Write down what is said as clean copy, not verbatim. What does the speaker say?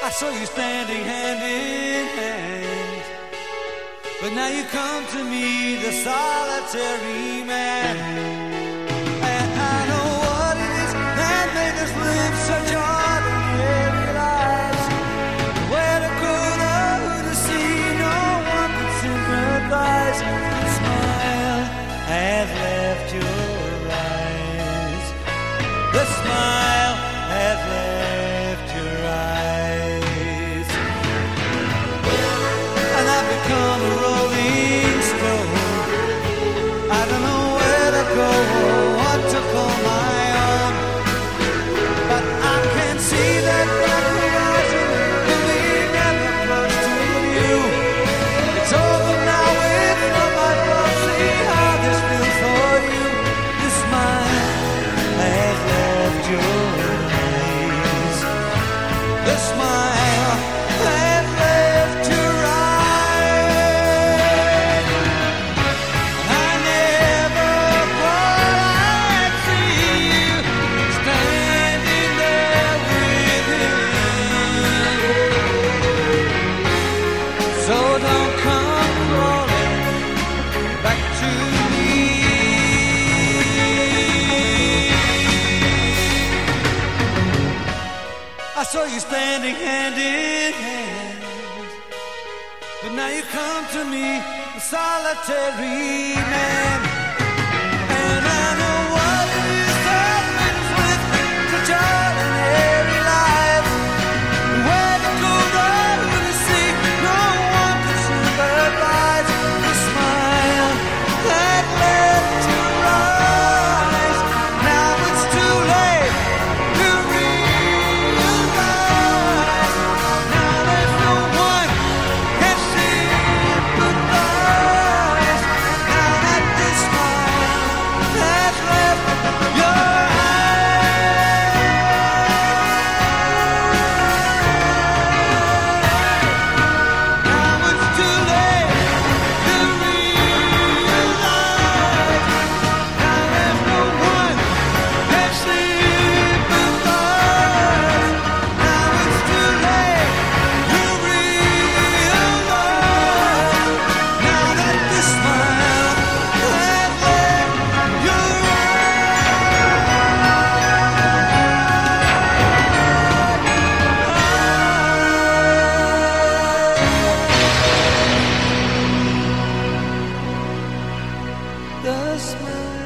I saw you standing hand in hand, but now you come to me, the solitary man. And I know what it is that made us live such ordinary lives. Where to go, who to see, no one could sympathize. The smile has left your eyes. The smile has left your eyes. And I've become a rolling stone. I don't know where to go or what to call my own, but I can see that black horizon and we never close to you. It's over now with love, I thought. See how this feels for you. The smile has left your eyes. The smile has left your eyes. I never thought I'd see you standing there with him. So don't come crawling back to me. I saw you standing hand in hand, but now you come to me, a solitary man. And I know what it is that made us live such ordinary lives. Where to go, who to see, no one can sympathize. The smile that left your eyes. Now it's too late to realize. Now there's no one can sympathize. Now that this smile has left your eyes. Now it's too late to realize. Now there's no one can sympathize. Now it's too late to realize. Now that this smile has left your eyes. The smile